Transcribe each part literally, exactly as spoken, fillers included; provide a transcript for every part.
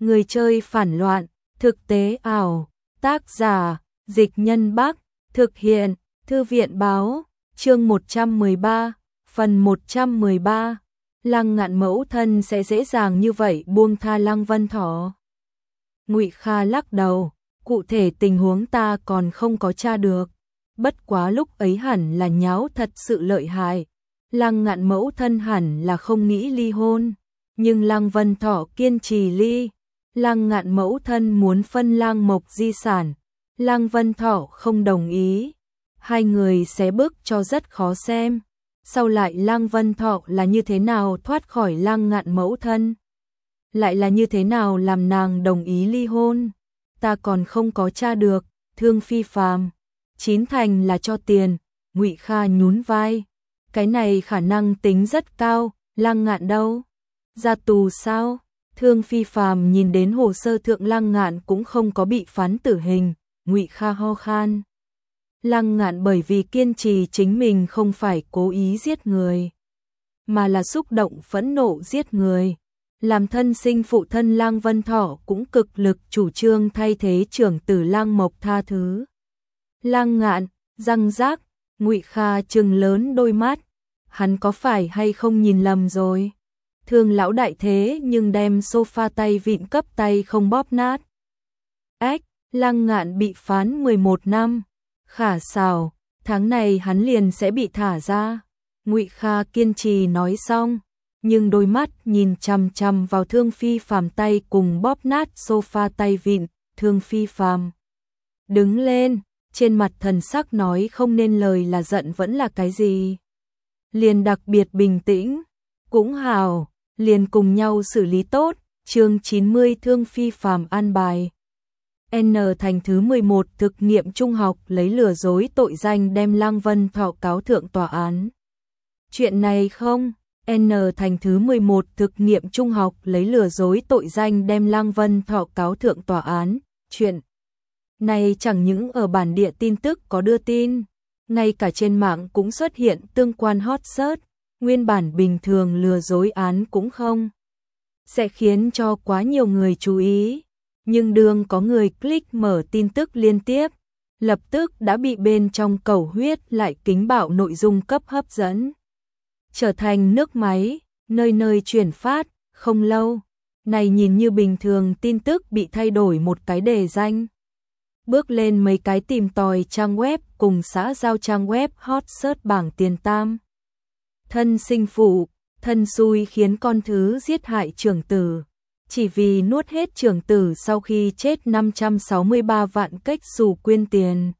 Người chơi phản loạn, thực tế ảo, tác giả, Dịch Nhân Bắc, thực hiện, Thư viện Báo, chương một trăm mười ba, phần một trăm mười ba. Lăng Ngạn mẫu thân sẽ dễ dàng như vậy buông tha Lăng Vân Thọ. Ngụy Kha lắc đầu, cụ thể tình huống ta còn không có tra được, bất quá lúc ấy hẳn là nháo thật sự lợi hại. Lăng Ngạn mẫu thân hẳn là không nghĩ ly hôn, nhưng Lăng Vân Thọ kiên trì ly. Lăng Ngạn mẫu thân muốn phân Lăng Mộc di sản, Lăng Vân Thọ không đồng ý. Hai người xé bước cho rất khó xem. Sau lại Lăng Vân Thọ là như thế nào thoát khỏi Lăng Ngạn mẫu thân? Lại là như thế nào làm nàng đồng ý ly hôn? Ta còn không có tra được. Thương Phi Phàm, chín thành là cho tiền. Ngụy Kha nhún vai. Cái này khả năng tính rất cao. Lăng Ngạn đâu? Ra tù sao? Thương Phi Phàm nhìn đến hồ sơ thượng Lăng Ngạn cũng không có bị phán tử hình. Ngụy Kha ho khan. Lăng Ngạn bởi vì kiên trì chính mình không phải cố ý giết người, mà là xúc động phẫn nộ giết người. Làm thân sinh phụ thân Lăng Vân Thọ cũng cực lực chủ trương thay thế trưởng tử Lăng Mộc tha thứ. Lăng Ngạn, răng rác, Ngụy Kha trừng lớn đôi mắt. Hắn có phải hay không nhìn lầm rồi? Thương lão đại thế nhưng đem sofa tay vịn cấp tay không bóp nát. Ách, Lăng Ngạn bị phán mười một năm. Khả xảo, tháng này hắn liền sẽ bị thả ra. Ngụy Kha kiên trì nói xong, nhưng đôi mắt nhìn chằm chằm vào Thương Phi Phàm tay cùng bóp nát sofa tay vịn. Thương Phi Phàm đứng lên, trên mặt thần sắc nói không nên lời là giận vẫn là cái gì. Liền đặc biệt bình tĩnh, cũng hào, liền cùng nhau xử lý tốt. Chương chín mươi Thương Phi Phàm an bài. N thành thứ mười một thực nghiệm trung học lấy lừa dối tội danh đem Lăng Vân Thọ cáo thượng tòa án. Chuyện này không? N thành thứ mười một thực nghiệm trung học lấy lừa dối tội danh đem Lăng Vân Thọ cáo thượng tòa án. Chuyện này chẳng những ở bản địa tin tức có đưa tin, ngay cả trên mạng cũng xuất hiện tương quan hot search. Nguyên bản bình thường lừa dối án cũng không sẽ khiến cho quá nhiều người chú ý. Nhưng đương có người click mở tin tức liên tiếp, lập tức đã bị bên trong cầu huyết lại kính bạo nội dung cấp hấp dẫn. Trở thành nước máy, nơi nơi chuyển phát, không lâu. Này nhìn như bình thường tin tức bị thay đổi một cái đề danh. Bước lên mấy cái tìm tòi trang web cùng xã giao trang web hot search bảng tiền tam. Thân sinh phụ, thân xui khiến con thứ giết hại trưởng tử. Chỉ vì nuốt hết trưởng tử sau khi chết năm trăm sáu mươi ba vạn cách xù quyên tiền.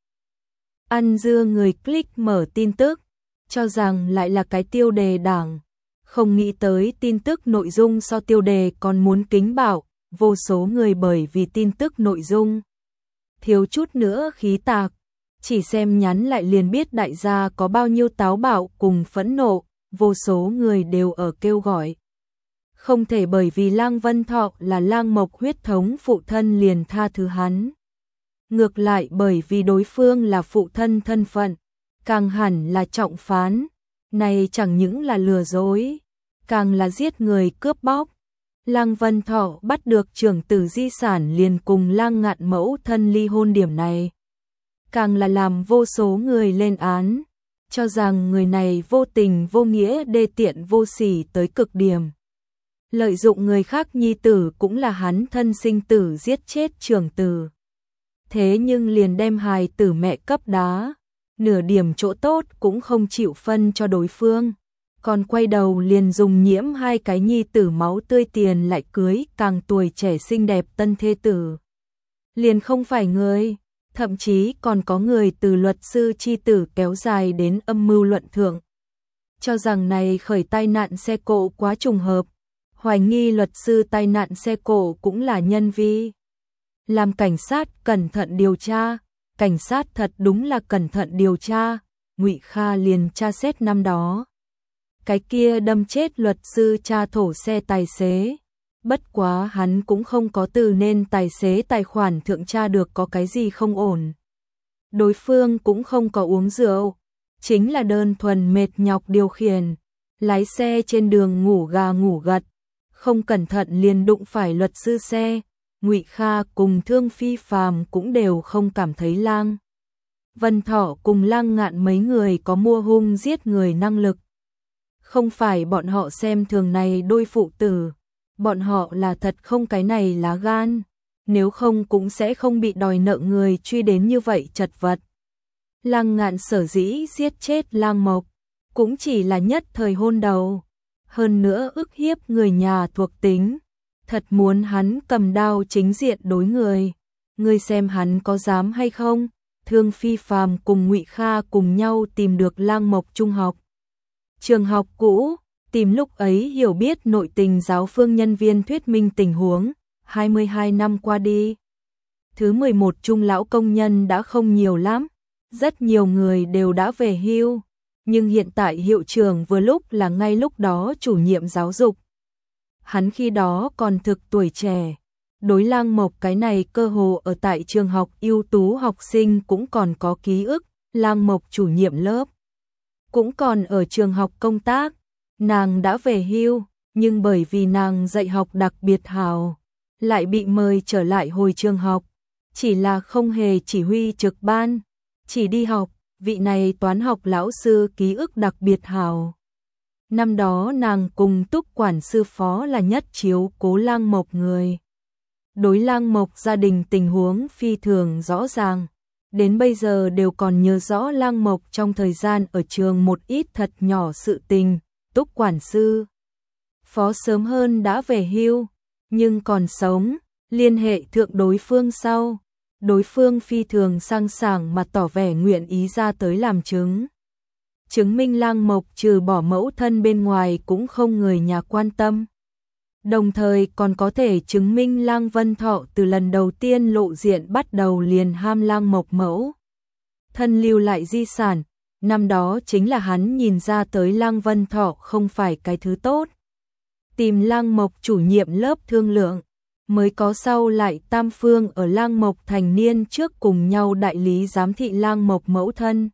Ăn dưa người click mở tin tức, cho rằng lại là cái tiêu đề đảng. Không nghĩ tới tin tức nội dung so tiêu đề còn muốn kính bạo, vô số người bởi vì tin tức nội dung thiếu chút nữa khí tạc. Chỉ xem nhắn lại liền biết đại gia có bao nhiêu táo bạo cùng phẫn nộ, vô số người đều ở kêu gọi. Không thể bởi vì Lăng Vân Thọ là Lăng Mộc huyết thống phụ thân liền tha thứ hắn. Ngược lại bởi vì đối phương là phụ thân thân phận, càng hẳn là trọng phán. Này chẳng những là lừa dối, càng là giết người cướp bóc. Lăng Vân Thọ bắt được trưởng tử di sản liền cùng Lăng Ngạn mẫu thân ly hôn, điểm này càng là làm vô số người lên án, cho rằng người này vô tình vô nghĩa đê tiện vô sỉ tới cực điểm. Lợi dụng người khác nhi tử cũng là hắn thân sinh tử giết chết trưởng tử. Thế nhưng liền đem hài tử mẹ cấp đá, nửa điểm chỗ tốt cũng không chịu phân cho đối phương. Còn quay đầu liền dùng nhiễm hai cái nhi tử máu tươi tiền lại cưới càng tuổi trẻ xinh đẹp tân thê tử. Liền không phải người, thậm chí còn có người từ luật sư chi tử kéo dài đến âm mưu luận thượng. Cho rằng này khởi tai nạn xe cộ quá trùng hợp. Hoài nghi luật sư tai nạn xe cộ cũng là nhân vi. Làm cảnh sát cẩn thận điều tra, cảnh sát thật đúng là cẩn thận điều tra. Ngụy Kha liền tra xét năm đó cái kia đâm chết luật sư cha thổ xe tài xế. Bất quá hắn cũng không có từ nên tài xế tài khoản thượng tra được có cái gì không ổn. Đối phương cũng không có uống rượu, chính là đơn thuần mệt nhọc điều khiển, lái xe trên đường ngủ gà ngủ gật. Không cẩn thận liền đụng phải luật sư xe, Ngụy Kha cùng Thương Phi Phàm cũng đều không cảm thấy Lang Vân Thọ cùng Lang Ngạn mấy người có mua hung giết người năng lực. Không phải bọn họ xem thường này đôi phụ tử, bọn họ là thật không cái này lá gan, nếu không cũng sẽ không bị đòi nợ người truy đến như vậy chật vật. Lang Ngạn sở dĩ giết chết Lang Mộc, cũng chỉ là nhất thời hôn đầu, hơn nữa ức hiếp người nhà thuộc tính, thật muốn hắn cầm đao chính diện đối người, ngươi xem hắn có dám hay không? Thương Phi Phàm cùng Ngụy Kha cùng nhau tìm được Lang Mộc trung học, trường học cũ, tìm lúc ấy hiểu biết nội tình giáo phương nhân viên thuyết minh tình huống, hai mươi hai năm qua đi. Thứ mười một trung lão công nhân đã không nhiều lắm, rất nhiều người đều đã về hưu, nhưng hiện tại hiệu trưởng vừa lúc là ngay lúc đó chủ nhiệm giáo dục. Hắn khi đó còn thực tuổi trẻ, đối Lang Mộc cái này cơ hồ ở tại trường học ưu tú học sinh cũng còn có ký ức, Lang Mộc chủ nhiệm lớp cũng còn ở trường học công tác, nàng đã về hưu, nhưng bởi vì nàng dạy học đặc biệt hào, lại bị mời trở lại hồi trường học, chỉ là không hề chỉ huy trực ban, chỉ đi học, vị này toán học lão sư ký ức đặc biệt hào. Năm đó nàng cùng Túc quản sư phó là nhất chiếu cố Lang Mộc người. Đối Lang Mộc gia đình tình huống phi thường rõ ràng, đến bây giờ đều còn nhớ rõ Lang Mộc trong thời gian ở trường một ít thật nhỏ sự tình. Túc quản sư phó sớm hơn đã về hưu, nhưng còn sống, liên hệ thượng đối phương sau, đối phương phi thường sang sảng mà tỏ vẻ nguyện ý ra tới làm chứng. Chứng minh Lang Mộc trừ bỏ mẫu thân bên ngoài cũng không người nhà quan tâm. Đồng thời còn có thể chứng minh Lang Vân Thọ từ lần đầu tiên lộ diện bắt đầu liền ham Lang Mộc mẫu thân lưu lại di sản, năm đó chính là hắn nhìn ra tới Lang Vân Thọ không phải cái thứ tốt. Tìm Lang Mộc chủ nhiệm lớp thương lượng, mới có sau lại tam phương ở Lang Mộc thành niên trước cùng nhau đại lý giám thị Lang Mộc mẫu thân.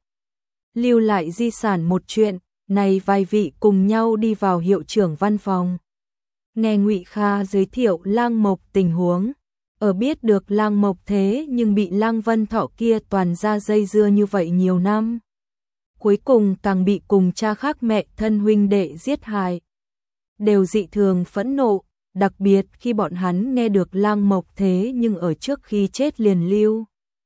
Lưu lại di sản một chuyện, này vài vị cùng nhau đi vào hiệu trưởng văn phòng. Nghe Ngụy Kha giới thiệu Lang Mộc tình huống, ở biết được Lang Mộc thế nhưng bị Lang Vân Thọ kia toàn ra dây dưa như vậy nhiều năm. Cuối cùng càng bị cùng cha khác mẹ thân huynh đệ giết hại. Đều dị thường phẫn nộ, đặc biệt khi bọn hắn nghe được Lang Mộc thế nhưng ở trước khi chết liền lưu.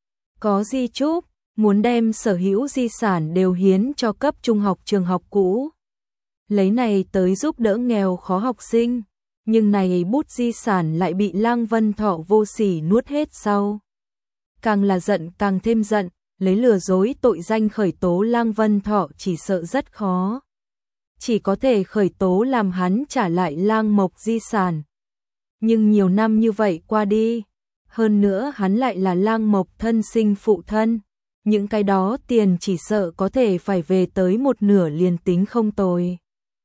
Có di chúc, muốn đem sở hữu di sản đều hiến cho cấp trung học trường học cũ. Lấy này tới giúp đỡ nghèo khó học sinh, nhưng này bút di sản lại bị Lang Vân Thọ vô sỉ nuốt hết sau. Càng là giận càng thêm giận, lấy lừa dối tội danh khởi tố Lang Vân Thọ chỉ sợ rất khó. Chỉ có thể khởi tố làm hắn trả lại Lang Mộc di sản. Nhưng nhiều năm như vậy qua đi, hơn nữa hắn lại là Lang Mộc thân sinh phụ thân, những cái đó tiền chỉ sợ có thể phải về tới một nửa liền tính không tồi.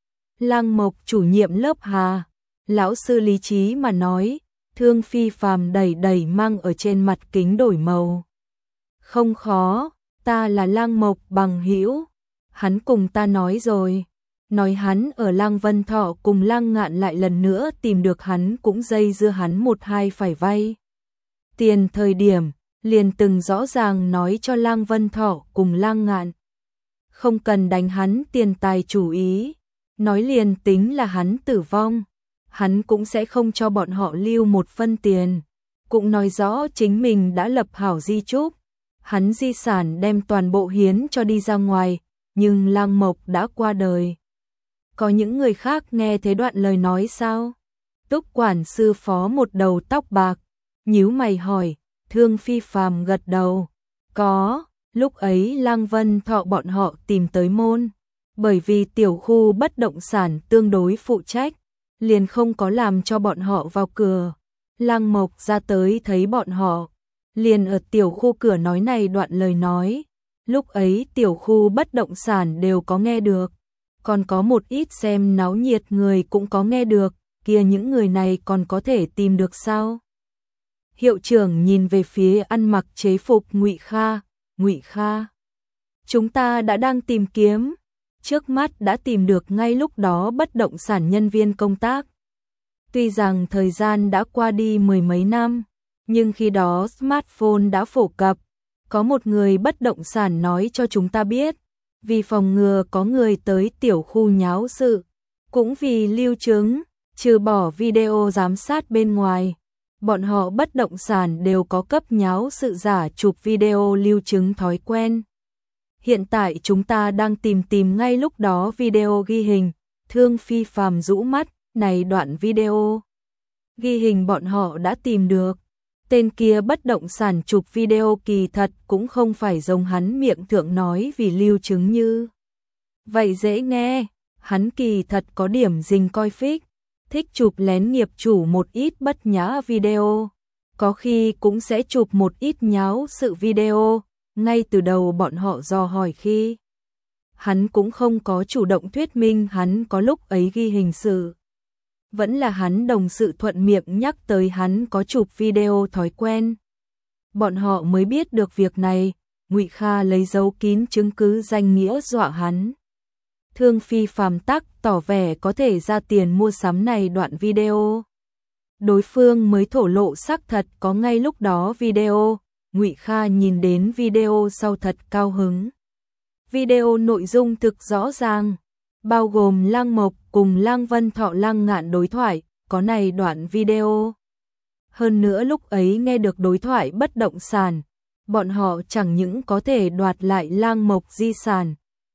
Lang Mộc chủ nhiệm lớp Hà, lão sư lý trí mà nói, Thương Phi Phàm đầy đầy mang ở trên mặt kính đổi màu. Không khó, ta là Lang Mộc bằng hữu, hắn cùng ta nói rồi, nói hắn ở Lang Vân Thọ cùng Lang Ngạn lại lần nữa tìm được hắn cũng dây dưa hắn một hai phải vay tiền thời điểm, liền từng rõ ràng nói cho Lang Vân Thọ cùng Lang Ngạn. Không cần đánh hắn tiền tài chủ ý, nói liền tính là hắn tử vong, hắn cũng sẽ không cho bọn họ lưu một phân tiền, cũng nói rõ chính mình đã lập hảo di chúc, hắn di sản đem toàn bộ hiến cho đi ra ngoài, nhưng Lang Mộc đã qua đời. Có những người khác nghe thế đoạn lời nói sao? Túc quản sư phó một đầu tóc bạc, nhíu mày hỏi, Thương Phi Phàm gật đầu. Có, lúc ấy Lang Vân Thọ bọn họ tìm tới môn, bởi vì tiểu khu bất động sản tương đối phụ trách, liền không có làm cho bọn họ vào cửa. Lang Mộc ra tới thấy bọn họ, liền ở tiểu khu cửa nói này đoạn lời nói. Lúc ấy tiểu khu bất động sản đều có nghe được, còn có một ít xem náo nhiệt người cũng có nghe được, kia những người này còn có thể tìm được sao? Hiệu trưởng nhìn về phía ăn mặc chế phục Ngụy Kha, Ngụy Kha, chúng ta đã đang tìm kiếm, trước mắt đã tìm được ngay lúc đó bất động sản nhân viên công tác. Tuy rằng thời gian đã qua đi mười mấy năm, Nhưng khi đó smartphone đã phổ cập, có một người bất động sản nói cho chúng ta biết, vì phòng ngừa có người tới tiểu khu nháo sự, cũng vì lưu chứng, trừ bỏ video giám sát bên ngoài, bọn họ bất động sản đều có cấp nháo sự giả chụp video lưu chứng thói quen. Hiện tại chúng ta đang tìm tìm ngay lúc đó video ghi hình, Thương Phi Phàm rũ mắt, này đoạn video ghi hình bọn họ đã tìm được. Tên kia bất động sản chụp video kỳ thật cũng không phải giống hắn miệng thượng nói vì lưu chứng như vậy dễ nghe, hắn kỳ thật có điểm dình coi phích, thích chụp lén nghiệp chủ một ít bất nhã video, có khi cũng sẽ chụp một ít nháo sự video, ngay từ đầu bọn họ dò hỏi khi hắn cũng không có chủ động thuyết minh hắn có lúc ấy ghi hình sự. Vẫn là hắn đồng sự thuận miệng nhắc tới hắn có chụp video thói quen. Bọn họ mới biết được việc này, Ngụy Kha lấy dấu kín chứng cứ danh nghĩa dọa hắn. Thương Phi Phàm tắc tỏ vẻ có thể ra tiền mua sắm này đoạn video. Đối phương mới thổ lộ xác thật có ngay lúc đó video, Ngụy Kha nhìn đến video sau thật cao hứng. Video nội dung thực rõ ràng, bao gồm Lăng Mộc cùng Lăng Vân Thọ Lăng Ngạn đối thoại, có này đoạn video. Hơn nữa lúc ấy nghe được đối thoại bất động sản, bọn họ chẳng những có thể đoạt lại Lăng Mộc di sản,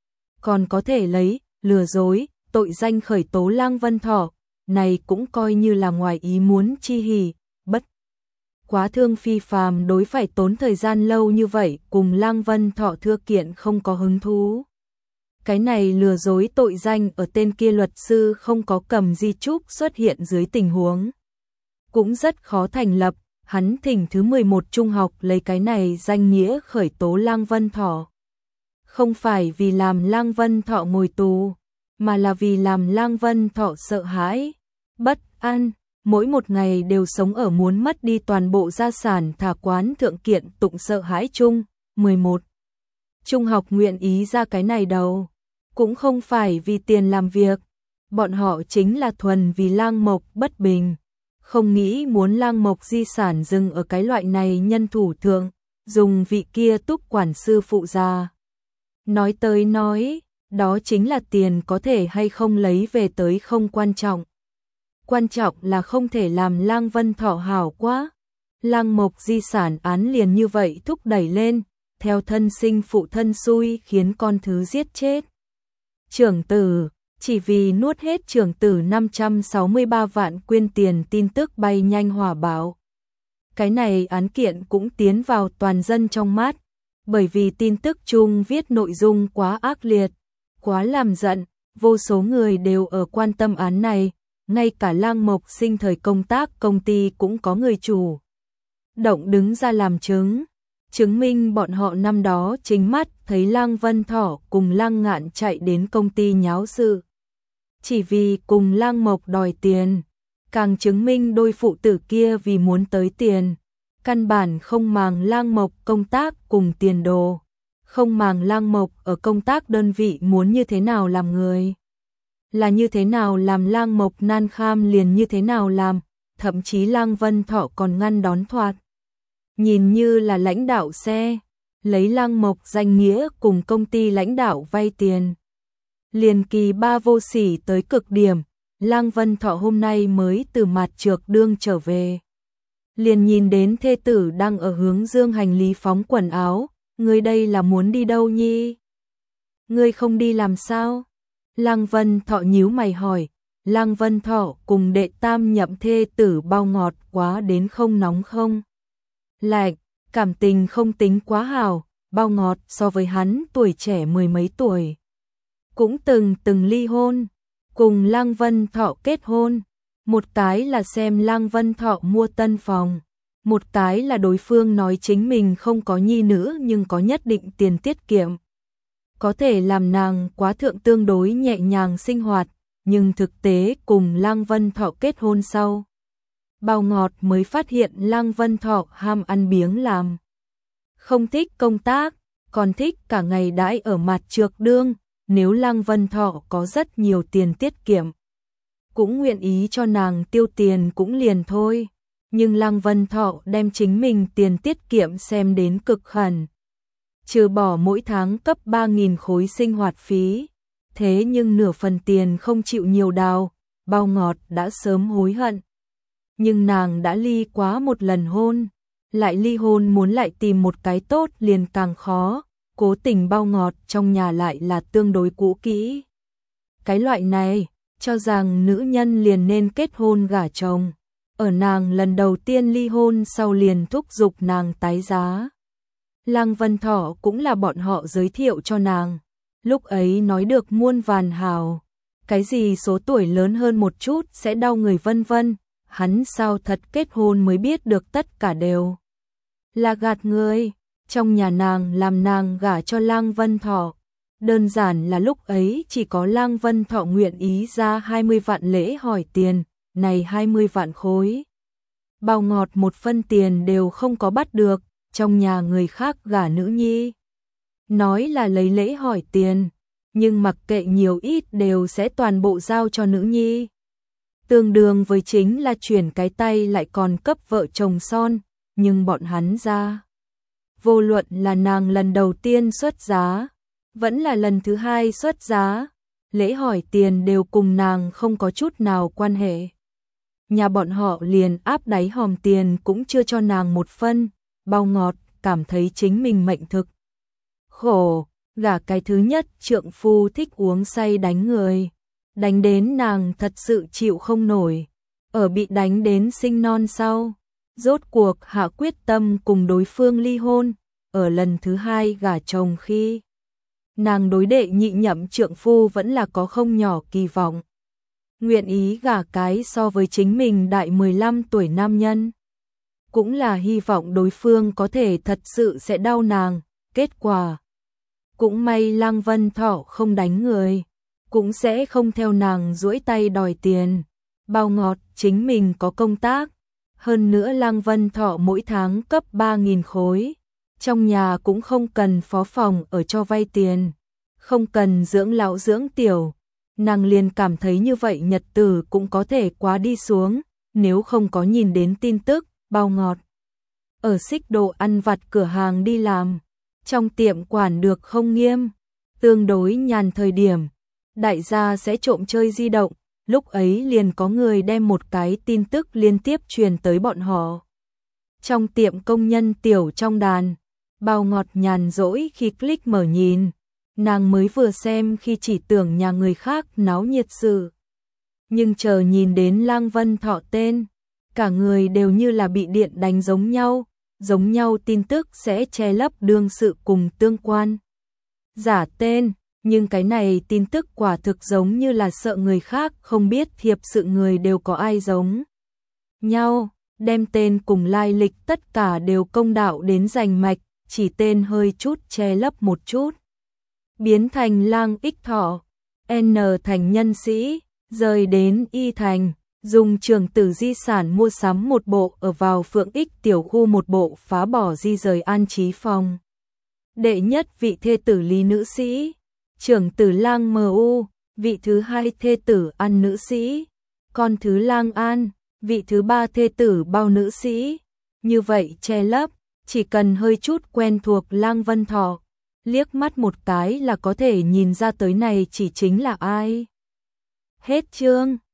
còn có thể lấy, lừa dối, tội danh khởi tố Lăng Vân Thọ, này cũng coi như là ngoài ý muốn chi hỉ, bất quá Thương Phi Phàm đối phải tốn thời gian lâu như vậy cùng Lăng Vân Thọ thưa kiện không có hứng thú. Cái này lừa dối tội danh ở tên kia luật sư không có cầm di chúc xuất hiện dưới tình huống cũng rất khó thành lập, hắn thỉnh thứ mười một trung học lấy cái này danh nghĩa khởi tố Lăng Vân Thọ. Không phải vì làm Lăng Vân Thọ ngồi tù, mà là vì làm Lăng Vân Thọ sợ hãi, bất an, mỗi một ngày đều sống ở muốn mất đi toàn bộ gia sản thả quán thượng kiện tụng sợ hãi chung. mười một Trung học nguyện ý ra cái này đâu, cũng không phải vì tiền làm việc, bọn họ chính là thuần vì Lăng Mộc bất bình, không nghĩ muốn Lăng Mộc di sản dừng ở cái loại này nhân thủ thượng, dùng vị kia túc quản sư phụ ra. Nói tới nói, đó chính là tiền có thể hay không lấy về tới không quan trọng. Quan trọng là không thể làm Lăng Vân Thọ hảo quá. Lăng Mộc di sản án liền như vậy thúc đẩy lên, theo thân sinh phụ thân xui khiến con thứ giết chết trưởng tử, chỉ vì nuốt hết trưởng tử năm trăm sáu mươi ba vạn quyên tiền tin tức bay nhanh hỏa báo. Cái này án kiện cũng tiến vào toàn dân trong mắt, bởi vì tin tức chung viết nội dung quá ác liệt, quá làm giận, vô số người đều ở quan tâm án này, ngay cả Lăng Mộc sinh thời công tác công ty cũng có người chủ động đứng ra làm chứng, chứng minh bọn họ năm đó chính mắt thấy Lăng Vân Thọ cùng Lăng Ngạn chạy đến công ty nháo sự. Chỉ vì cùng Lăng Mộc đòi tiền, càng chứng minh đôi phụ tử kia vì muốn tới tiền, căn bản không màng Lăng Mộc công tác cùng tiền đồ, không màng Lăng Mộc ở công tác đơn vị muốn như thế nào làm người, là như thế nào làm Lăng Mộc nan kham liền như thế nào làm, thậm chí Lăng Vân Thọ còn ngăn đón thoạt. Nhìn như là lãnh đạo xe, lấy Lăng Mộc danh nghĩa cùng công ty lãnh đạo vay tiền. Liền kỳ ba vô sỉ tới cực điểm, Lăng Vân Thọ hôm nay mới từ mặt trược đương trở về. Liền nhìn đến thê tử đang ở hướng dương hành lý phóng quần áo, ngươi đây là muốn đi đâu nhi? Ngươi không đi làm sao? Lăng Vân Thọ nhíu mày hỏi, Lăng Vân Thọ cùng đệ tam nhậm thê tử bao ngọt quá đến không nóng không? Lạnh, cảm tình không tính quá hào, bao ngọt so với hắn tuổi trẻ mười mấy tuổi. Cũng từng từng ly hôn, cùng Lăng Vân Thọ kết hôn. Một cái là xem Lăng Vân Thọ mua tân phòng, một cái là đối phương nói chính mình không có nhi nữ nhưng có nhất định tiền tiết kiệm. Có thể làm nàng quá thượng tương đối nhẹ nhàng sinh hoạt, nhưng thực tế cùng Lăng Vân Thọ kết hôn sau. Bao ngọt mới phát hiện Lăng Vân Thọ ham ăn biếng làm. Không thích công tác, còn thích cả ngày đãi ở mặt trược đương, nếu Lăng Vân Thọ có rất nhiều tiền tiết kiệm. Cũng nguyện ý cho nàng tiêu tiền cũng liền thôi. Nhưng Lăng Vân Thọ đem chính mình tiền tiết kiệm xem đến cực khẩn. Trừ bỏ mỗi tháng cấp ba nghìn khối sinh hoạt phí, thế nhưng nửa phần tiền không chịu nhiều đào, Bao Ngọt đã sớm hối hận. Nhưng nàng đã ly quá một lần hôn, lại ly hôn muốn lại tìm một cái tốt liền càng khó, cố tình Bao Ngọt trong nhà lại là tương đối cũ kỹ. Cái loại này, cho rằng nữ nhân liền nên kết hôn gả chồng. Ở nàng lần đầu tiên ly hôn sau liền thúc giục nàng tái giá. Lăng Vân Thọ cũng là bọn họ giới thiệu cho nàng. Lúc ấy nói được muôn vàn hào. Cái gì số tuổi lớn hơn một chút sẽ đau người vân vân. Hắn sao thật kết hôn mới biết được tất cả đều là gạt người. Trong nhà nàng làm nàng gả cho Lăng Vân Thọ. Đơn giản là lúc ấy chỉ có Lăng Vân Thọ nguyện ý ra hai mươi vạn lễ hỏi tiền. Này hai mươi vạn khối. Bao Ngọt một phân tiền đều không có bắt được, trong nhà người khác gả nữ nhi. Nói là lấy lễ hỏi tiền, nhưng mặc kệ nhiều ít đều sẽ toàn bộ giao cho nữ nhi. Tương đương với chính là chuyển cái tay lại còn cấp vợ chồng son, nhưng bọn hắn ra. Vô luận là nàng lần đầu tiên xuất giá, vẫn là lần thứ hai xuất giá, lễ hỏi tiền đều cùng nàng không có chút nào quan hệ. Nhà bọn họ liền áp đáy hòm tiền cũng chưa cho nàng một phân, Bao Ngọt cảm thấy chính mình mệnh thực khổ, gả cái thứ nhất trượng phu thích uống say đánh người, đánh đến nàng thật sự chịu không nổi, ở bị đánh đến sinh non sau, rốt cuộc hạ quyết tâm cùng đối phương ly hôn, ở lần thứ hai gả chồng khi nàng đối đệ nhị nhậm trượng phu vẫn là có không nhỏ kỳ vọng. Nguyện ý gả cái so với chính mình đại mười lăm tuổi nam nhân. Cũng là hy vọng đối phương có thể thật sự sẽ đau nàng, kết quả. Cũng may Lăng Vân Thọ không đánh người, cũng sẽ không theo nàng duỗi tay đòi tiền. Bao Ngọt chính mình có công tác, hơn nữa Lăng Vân Thọ mỗi tháng cấp ba nghìn khối. Trong nhà cũng không cần phó phòng ở cho vay tiền, không cần dưỡng lão dưỡng tiểu. Nàng liền cảm thấy như vậy nhật tử cũng có thể quá đi xuống, nếu không có nhìn đến tin tức, Bao Ngọt. Ở xích đồ ăn vặt cửa hàng đi làm, trong tiệm quản được không nghiêm, tương đối nhàn thời điểm, đại gia sẽ trộm chơi di động, lúc ấy liền có người đem một cái tin tức liên tiếp truyền tới bọn họ. Trong tiệm công nhân tiểu trong đàn, Bao Ngọt nhàn rỗi khi click mở nhìn. Nàng mới vừa xem khi chỉ tưởng nhà người khác náo nhiệt sự. Nhưng chờ nhìn đến Lăng Vân Thọ tên, cả người đều như là bị điện đánh giống nhau, giống nhau tin tức sẽ che lấp đương sự cùng tương quan. Giả tên, nhưng cái này tin tức quả thực giống như là sợ người khác không biết thiệp sự người đều có ai giống nhau, đem tên cùng lai lịch tất cả đều công đạo đến rành mạch, chỉ tên hơi chút che lấp một chút. Biến thành Lang Ích Thọ, N thành nhân sĩ, rời đến Y thành, dùng trường tử di sản mua sắm một bộ ở vào Phượng Ích tiểu khu một bộ phá bỏ di rời an trí phòng. Đệ nhất vị thê tử Lý nữ sĩ, trưởng tử Lang em u, vị thứ hai thê tử An nữ sĩ, con thứ Lang An, vị thứ ba thê tử Bao nữ sĩ. Như vậy che lấp, chỉ cần hơi chút quen thuộc Lăng Vân Thọ, liếc mắt một cái là có thể nhìn ra tới này chỉ chính là ai. Hết chương.